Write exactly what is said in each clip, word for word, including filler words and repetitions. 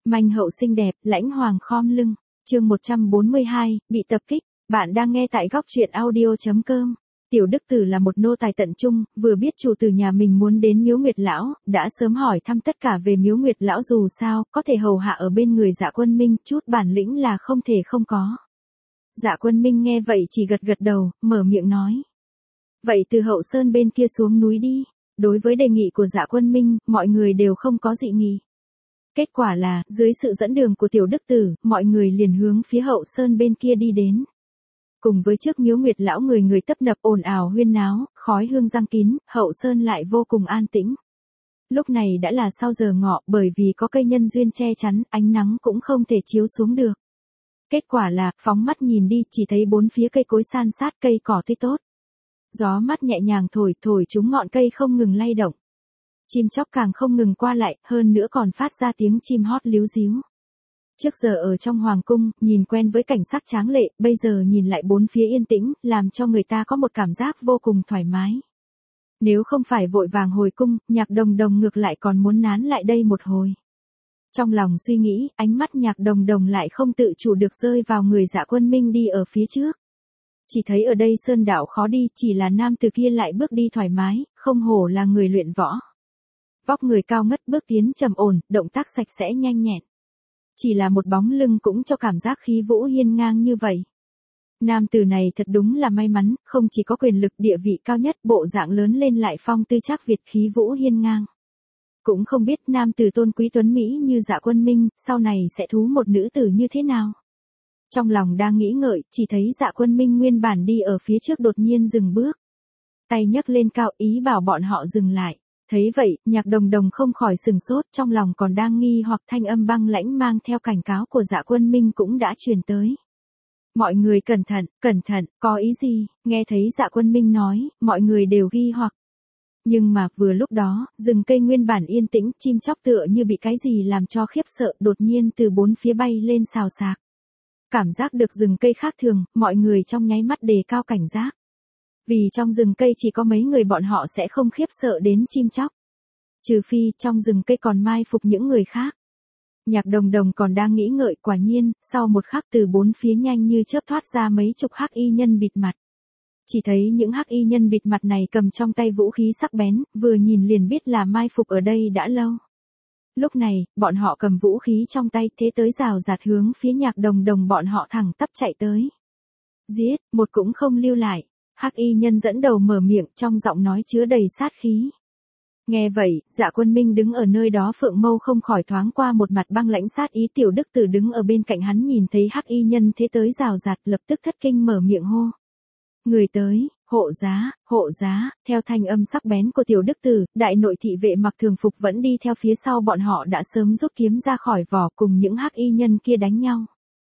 Manh hậu xinh đẹp, lãnh hoàng khom lưng. Chương một trăm bốn mươi hai, bị tập kích. Bạn đang nghe tại góc truyện audio chấm com. Tiểu Đức Tử là một nô tài tận trung, vừa biết chủ tử nhà mình muốn đến Miếu Nguyệt Lão, đã sớm hỏi thăm tất cả về Miếu Nguyệt Lão, dù sao, có thể hầu hạ ở bên người Dạ Quân Minh, chút bản lĩnh là không thể không có. Dạ Quân Minh nghe vậy chỉ gật gật đầu, mở miệng nói. Vậy từ Hậu Sơn bên kia xuống núi đi. Đối với đề nghị của Dạ Quân Minh, mọi người đều không có dị nghị. Kết quả là, dưới sự dẫn đường của Tiểu Đức Tử, mọi người liền hướng phía Hậu Sơn bên kia đi đến. Cùng với trước Miếu Nguyệt Lão người người tấp nập ồn ào huyên náo, khói hương giăng kín, Hậu Sơn lại vô cùng an tĩnh. Lúc này đã là sau giờ ngọ, bởi vì có cây nhân duyên che chắn, ánh nắng cũng không thể chiếu xuống được. Kết quả là, phóng mắt nhìn đi, chỉ thấy bốn phía cây cối san sát, cây cỏ tươi tốt. Gió mát nhẹ nhàng thổi, thổi chúng ngọn cây không ngừng lay động. Chim chóc càng không ngừng qua lại, hơn nữa còn phát ra tiếng chim hót líu ríu. Trước giờ ở trong hoàng cung, nhìn quen với cảnh sắc tráng lệ, bây giờ nhìn lại bốn phía yên tĩnh, làm cho người ta có một cảm giác vô cùng thoải mái. Nếu không phải vội vàng hồi cung, Nhạc Đồng Đồng ngược lại còn muốn nán lại đây một hồi. Trong lòng suy nghĩ, ánh mắt Nhạc Đồng Đồng lại không tự chủ được rơi vào người Dạ Quân Minh đi ở phía trước. Chỉ thấy ở đây sơn đạo khó đi, chỉ là nam từ kia lại bước đi thoải mái, không hổ là người luyện võ. Vóc người cao ngất, bước tiến trầm ổn, động tác sạch sẽ nhanh nhẹn. Chỉ là một bóng lưng cũng cho cảm giác khí vũ hiên ngang như vậy. Nam tử này thật đúng là may mắn, không chỉ có quyền lực địa vị cao nhất, bộ dạng lớn lên lại phong tư trác Việt, khí vũ hiên ngang. Cũng không biết nam tử tôn quý tuấn Mỹ như Dạ Quân Minh, sau này sẽ thú một nữ tử như thế nào. Trong lòng đang nghĩ ngợi, chỉ thấy Dạ Quân Minh nguyên bản đi ở phía trước đột nhiên dừng bước. Tay nhấc lên cao, ý bảo bọn họ dừng lại. Thấy vậy, Nhạc Đồng Đồng không khỏi sừng sốt, trong lòng còn đang nghi hoặc thanh âm băng lãnh mang theo cảnh cáo của Dạ Quân Minh cũng đã truyền tới. Mọi người cẩn thận, cẩn thận, có ý gì? Nghe thấy Dạ Quân Minh nói, mọi người đều ghi hoặc. Nhưng mà vừa lúc đó, rừng cây nguyên bản yên tĩnh, chim chóc tựa như bị cái gì làm cho khiếp sợ, đột nhiên từ bốn phía bay lên xào xạc. Cảm giác được rừng cây khác thường, mọi người trong nháy mắt đề cao cảnh giác. Vì trong rừng cây chỉ có mấy người bọn họ sẽ không khiếp sợ đến chim chóc. Trừ phi trong rừng cây còn mai phục những người khác. Nhạc Đồng Đồng còn đang nghĩ ngợi, quả nhiên, sau một khắc từ bốn phía nhanh như chớp thoát ra mấy chục hắc y nhân bịt mặt. Chỉ thấy những hắc y nhân bịt mặt này cầm trong tay vũ khí sắc bén, vừa nhìn liền biết là mai phục ở đây đã lâu. Lúc này, bọn họ cầm vũ khí trong tay thế tới rào rạt hướng phía Nhạc Đồng Đồng bọn họ thẳng tắp chạy tới. Giết, một cũng không lưu lại. Hắc y nhân dẫn đầu mở miệng, trong giọng nói chứa đầy sát khí. Nghe vậy, Dạ Quân Minh đứng ở nơi đó phượng mâu không khỏi thoáng qua một mặt băng lãnh sát ý. Tiểu Đức Tử đứng ở bên cạnh hắn nhìn thấy hắc y nhân thế tới rào rạt, lập tức thất kinh mở miệng hô. Người tới, hộ giá, hộ giá. Theo thanh âm sắc bén của Tiểu Đức Tử, đại nội thị vệ mặc thường phục vẫn đi theo phía sau bọn họ đã sớm rút kiếm ra khỏi vỏ cùng những hắc y nhân kia đánh nhau.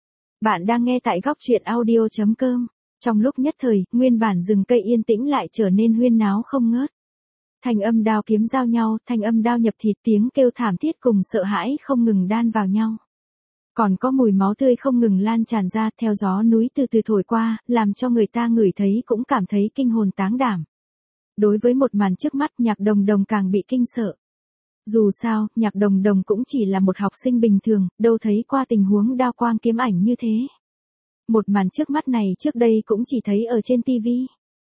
Bạn đang nghe tại góc truyện audio chấm com. Trong lúc nhất thời, nguyên bản rừng cây yên tĩnh lại trở nên huyên náo không ngớt. Thanh âm đao kiếm giao nhau, thanh âm đao nhập thịt, tiếng kêu thảm thiết cùng sợ hãi không ngừng đan vào nhau. Còn có mùi máu tươi không ngừng lan tràn ra, theo gió núi từ từ thổi qua, làm cho người ta ngửi thấy cũng cảm thấy kinh hồn táng đảm. Đối với một màn trước mắt, Nhạc Đồng Đồng càng bị kinh sợ. Dù sao, Nhạc Đồng Đồng cũng chỉ là một học sinh bình thường, đâu thấy qua tình huống đao quang kiếm ảnh như thế. Một màn trước mắt này trước đây cũng chỉ thấy ở trên tivi.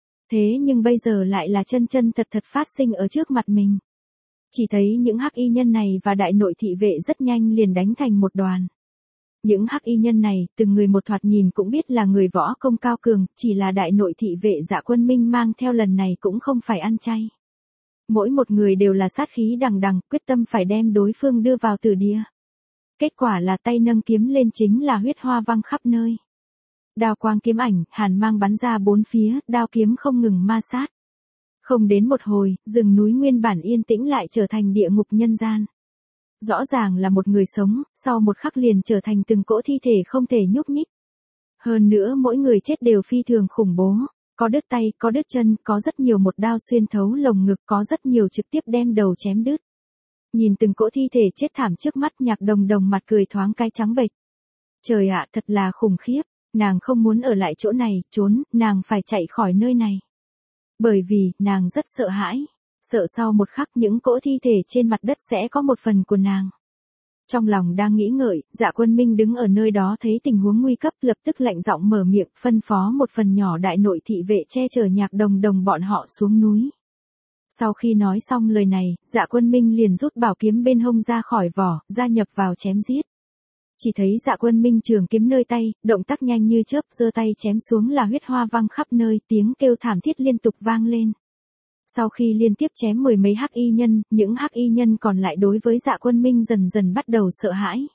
Thế nhưng bây giờ lại là chân chân thật thật phát sinh ở trước mặt mình. Chỉ thấy những hắc y nhân này và đại nội thị vệ rất nhanh liền đánh thành một đoàn. Những hắc y nhân này, từng người một thoạt nhìn cũng biết là người võ công cao cường, chỉ là đại nội thị vệ Dạ Quân Minh mang theo lần này cũng không phải ăn chay. Mỗi một người đều là sát khí đằng đằng, quyết tâm phải đem đối phương đưa vào tử địa. Kết quả là tay nâng kiếm lên chính là huyết hoa văng khắp nơi. Đao quang kiếm ảnh, hàn mang bắn ra bốn phía, đao kiếm không ngừng ma sát. Không đến một hồi, rừng núi nguyên bản yên tĩnh lại trở thành địa ngục nhân gian. Rõ ràng là một người sống, sau một khắc liền trở thành từng cỗ thi thể không thể nhúc nhích. Hơn nữa mỗi người chết đều phi thường khủng bố, có đứt tay, có đứt chân, có rất nhiều một đao xuyên thấu lồng ngực, có rất nhiều trực tiếp đem đầu chém đứt. Nhìn từng cỗ thi thể chết thảm trước mắt, Nhạc Đồng Đồng mặt cười thoáng cái trắng bệch. Trời ạ, thật là khủng khiếp. Nàng không muốn ở lại chỗ này, trốn, nàng phải chạy khỏi nơi này. Bởi vì, nàng rất sợ hãi. Sợ sau một khắc những cỗ thi thể trên mặt đất sẽ có một phần của nàng. Trong lòng đang nghĩ ngợi, Dạ Quân Minh đứng ở nơi đó thấy tình huống nguy cấp lập tức lạnh giọng mở miệng phân phó một phần nhỏ đại nội thị vệ che chở Nhạc Đồng Đồng bọn họ xuống núi. Sau khi nói xong lời này, Dạ Quân Minh liền rút bảo kiếm bên hông ra khỏi vỏ, gia nhập vào chém giết. Chỉ thấy Dạ Quân Minh trường kiếm nơi tay, động tác nhanh như chớp, giơ tay chém xuống là huyết hoa văng khắp nơi, tiếng kêu thảm thiết liên tục vang lên. Sau khi liên tiếp chém mười mấy hắc y nhân, những hắc y nhân còn lại đối với Dạ Quân Minh dần dần bắt đầu sợ hãi.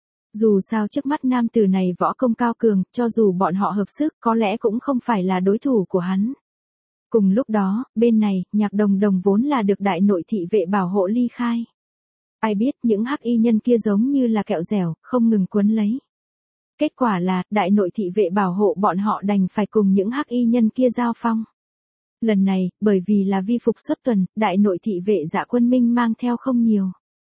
Dù sao trước mắt nam tử này võ công cao cường, cho dù bọn họ hợp sức có lẽ cũng không phải là đối thủ của hắn. Cùng lúc đó, bên này, Nhạc Đồng Đồng vốn là được đại nội thị vệ bảo hộ ly khai. Ai biết những hắc y nhân kia giống như là kẹo dẻo, không ngừng quấn lấy. Kết quả là, đại nội thị vệ bảo hộ bọn họ đành phải cùng những hắc y nhân kia giao phong. Lần này, bởi vì là vi phục xuất tuần, đại nội thị vệ Dạ Quân Minh mang theo không nhiều.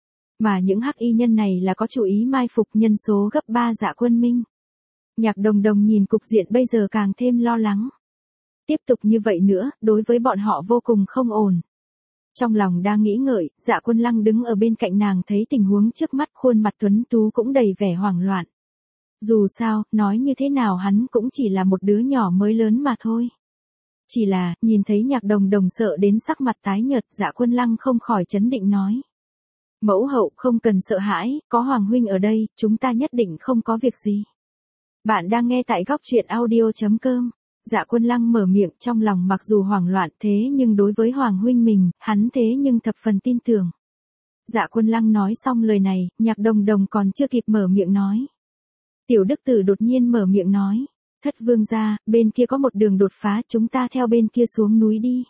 Mà những hắc y nhân này là có chủ ý mai phục nhân số gấp ba Dạ Quân Minh. Nhạc Đồng Đồng nhìn cục diện bây giờ càng thêm lo lắng. Tiếp tục như vậy nữa, đối với bọn họ vô cùng không ổn. Trong lòng đang nghĩ ngợi, Dạ Quân Lăng đứng ở bên cạnh nàng thấy tình huống trước mắt khuôn mặt tuấn tú cũng đầy vẻ hoảng loạn. Dù sao, nói như thế nào hắn cũng chỉ là một đứa nhỏ mới lớn mà thôi. Chỉ là, nhìn thấy Nhạc Đồng Đồng sợ đến sắc mặt tái nhợt, Dạ Quân Lăng không khỏi chấn định nói. Mẫu hậu không cần sợ hãi, có Hoàng huynh ở đây, chúng ta nhất định không có việc gì. Bạn đang nghe tại góc truyện audio chấm com. Dạ Quân Lăng mở miệng trong lòng mặc dù hoảng loạn thế nhưng đối với Hoàng huynh mình, hắn thế nhưng thập phần tin tưởng. Dạ Quân Lăng nói xong lời này, Nhạc Đồng Đồng còn chưa kịp mở miệng nói. Tiểu Đức Tử đột nhiên mở miệng nói. Thất vương gia, bên kia có một đường đột phá, chúng ta theo bên kia xuống núi đi.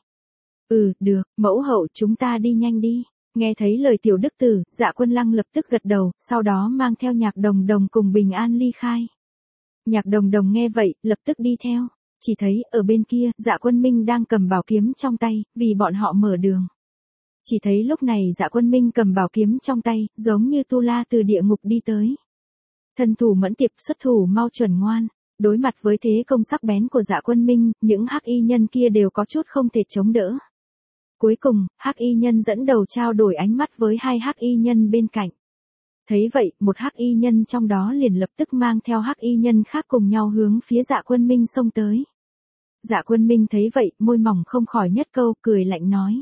Ừ, được, mẫu hậu chúng ta đi nhanh đi. Nghe thấy lời Tiểu Đức Tử, Dạ Quân Lăng lập tức gật đầu, sau đó mang theo Nhạc Đồng Đồng cùng bình an ly khai. Nhạc Đồng Đồng nghe vậy, lập tức đi theo. Chỉ thấy, ở bên kia, Dạ Quân Minh đang cầm bảo kiếm trong tay, vì bọn họ mở đường. Chỉ thấy lúc này Dạ Quân Minh cầm bảo kiếm trong tay, giống như tu la từ địa ngục đi tới. Thân thủ mẫn tiệp xuất thủ mau chuẩn ngoan. Đối mặt với thế công sắc bén của Dạ Quân Minh, những hắc y nhân kia đều có chút không thể chống đỡ. Cuối cùng, hắc y nhân dẫn đầu trao đổi ánh mắt với hai hắc y nhân bên cạnh. Thấy vậy, một hắc y nhân trong đó liền lập tức mang theo hắc y nhân khác cùng nhau hướng phía Dạ Quân Minh xông tới. Dạ Quân Minh thấy vậy, môi mỏng không khỏi nhất câu, cười lạnh nói.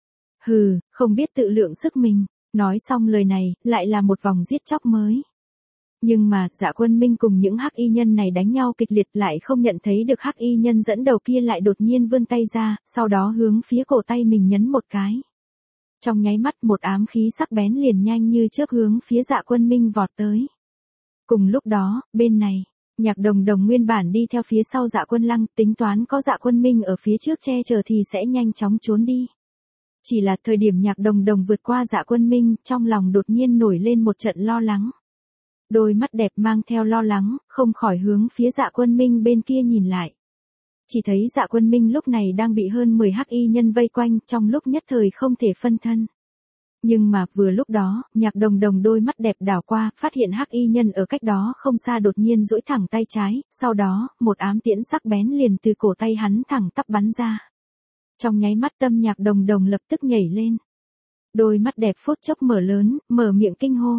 Hừ, không biết tự lượng sức mình. Nói xong lời này, lại là một vòng giết chóc mới. Nhưng mà, Dạ Quân Minh cùng những hắc y nhân này đánh nhau kịch liệt lại không nhận thấy được hắc y nhân dẫn đầu kia lại đột nhiên vươn tay ra, sau đó hướng phía cổ tay mình nhấn một cái. Trong nháy mắt một ám khí sắc bén liền nhanh như chớp hướng phía Dạ Quân Minh vọt tới. Cùng lúc đó, bên này, Nhạc Đồng Đồng nguyên bản đi theo phía sau Dạ Quân Lăng, tính toán có Dạ Quân Minh ở phía trước che chở thì sẽ nhanh chóng trốn đi. Chỉ là thời điểm Nhạc Đồng Đồng vượt qua Dạ Quân Minh, trong lòng đột nhiên nổi lên một trận lo lắng. Đôi mắt đẹp mang theo lo lắng, không khỏi hướng phía Dạ Quân Minh bên kia nhìn lại. Chỉ thấy Dạ Quân Minh lúc này đang bị hơn mười hắc y nhân vây quanh, trong lúc nhất thời không thể phân thân. Nhưng mà vừa lúc đó, Nhạc Đồng Đồng đôi mắt đẹp đảo qua, phát hiện hắc y nhân ở cách đó không xa đột nhiên duỗi thẳng tay trái, sau đó, một ám tiễn sắc bén liền từ cổ tay hắn thẳng tắp bắn ra. Trong nháy mắt tâm Nhạc Đồng Đồng lập tức nhảy lên. Đôi mắt đẹp phút chốc mở lớn, mở miệng kinh hô.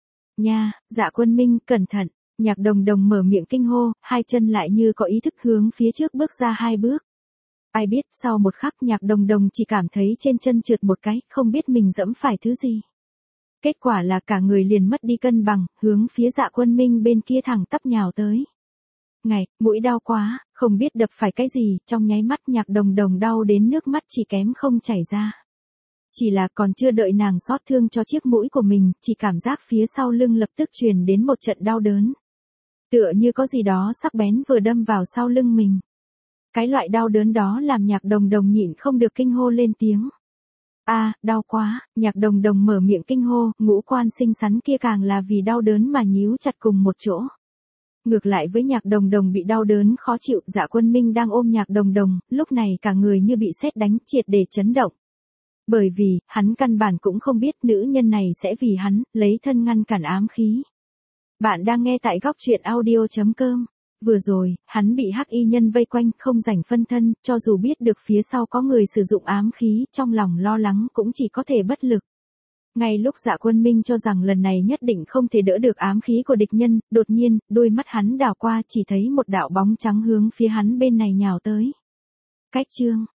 Nha, Dạ Quân Minh, cẩn thận. Nhạc Đồng Đồng mở miệng kinh hô, hai chân lại như có ý thức hướng phía trước bước ra hai bước. Ai biết sau một khắc Nhạc Đồng Đồng chỉ cảm thấy trên chân trượt một cái, không biết mình dẫm phải thứ gì. Kết quả là cả người liền mất đi cân bằng, hướng phía Dạ Quân Minh bên kia thẳng tắp nhào tới. Ngày, mũi đau quá, không biết đập phải cái gì, trong nháy mắt Nhạc Đồng Đồng đau đến nước mắt chỉ kém không chảy ra. Chỉ là còn chưa đợi nàng xót thương cho chiếc mũi của mình, chỉ cảm giác phía sau lưng lập tức truyền đến một trận đau đớn. Tựa như có gì đó sắc bén vừa đâm vào sau lưng mình. Cái loại đau đớn đó làm Nhạc Đồng Đồng nhịn không được kinh hô lên tiếng. A, à, đau quá, Nhạc Đồng Đồng mở miệng kinh hô, ngũ quan xinh xắn kia càng là vì đau đớn mà nhíu chặt cùng một chỗ. Ngược lại với Nhạc Đồng Đồng bị đau đớn khó chịu, Dạ Quân Minh đang ôm Nhạc Đồng Đồng, lúc này cả người như bị sét đánh, triệt để chấn động. Bởi vì, hắn căn bản cũng không biết nữ nhân này sẽ vì hắn, lấy thân ngăn cản ám khí. Bạn đang nghe tại góc truyện audio chấm com. Vừa rồi, hắn bị hắc y nhân vây quanh, không rảnh phân thân, cho dù biết được phía sau có người sử dụng ám khí, trong lòng lo lắng cũng chỉ có thể bất lực. Ngay lúc Dạ Quân Minh cho rằng lần này nhất định không thể đỡ được ám khí của địch nhân, đột nhiên, đôi mắt hắn đảo qua chỉ thấy một đạo bóng trắng hướng phía hắn bên này nhào tới. Cách chương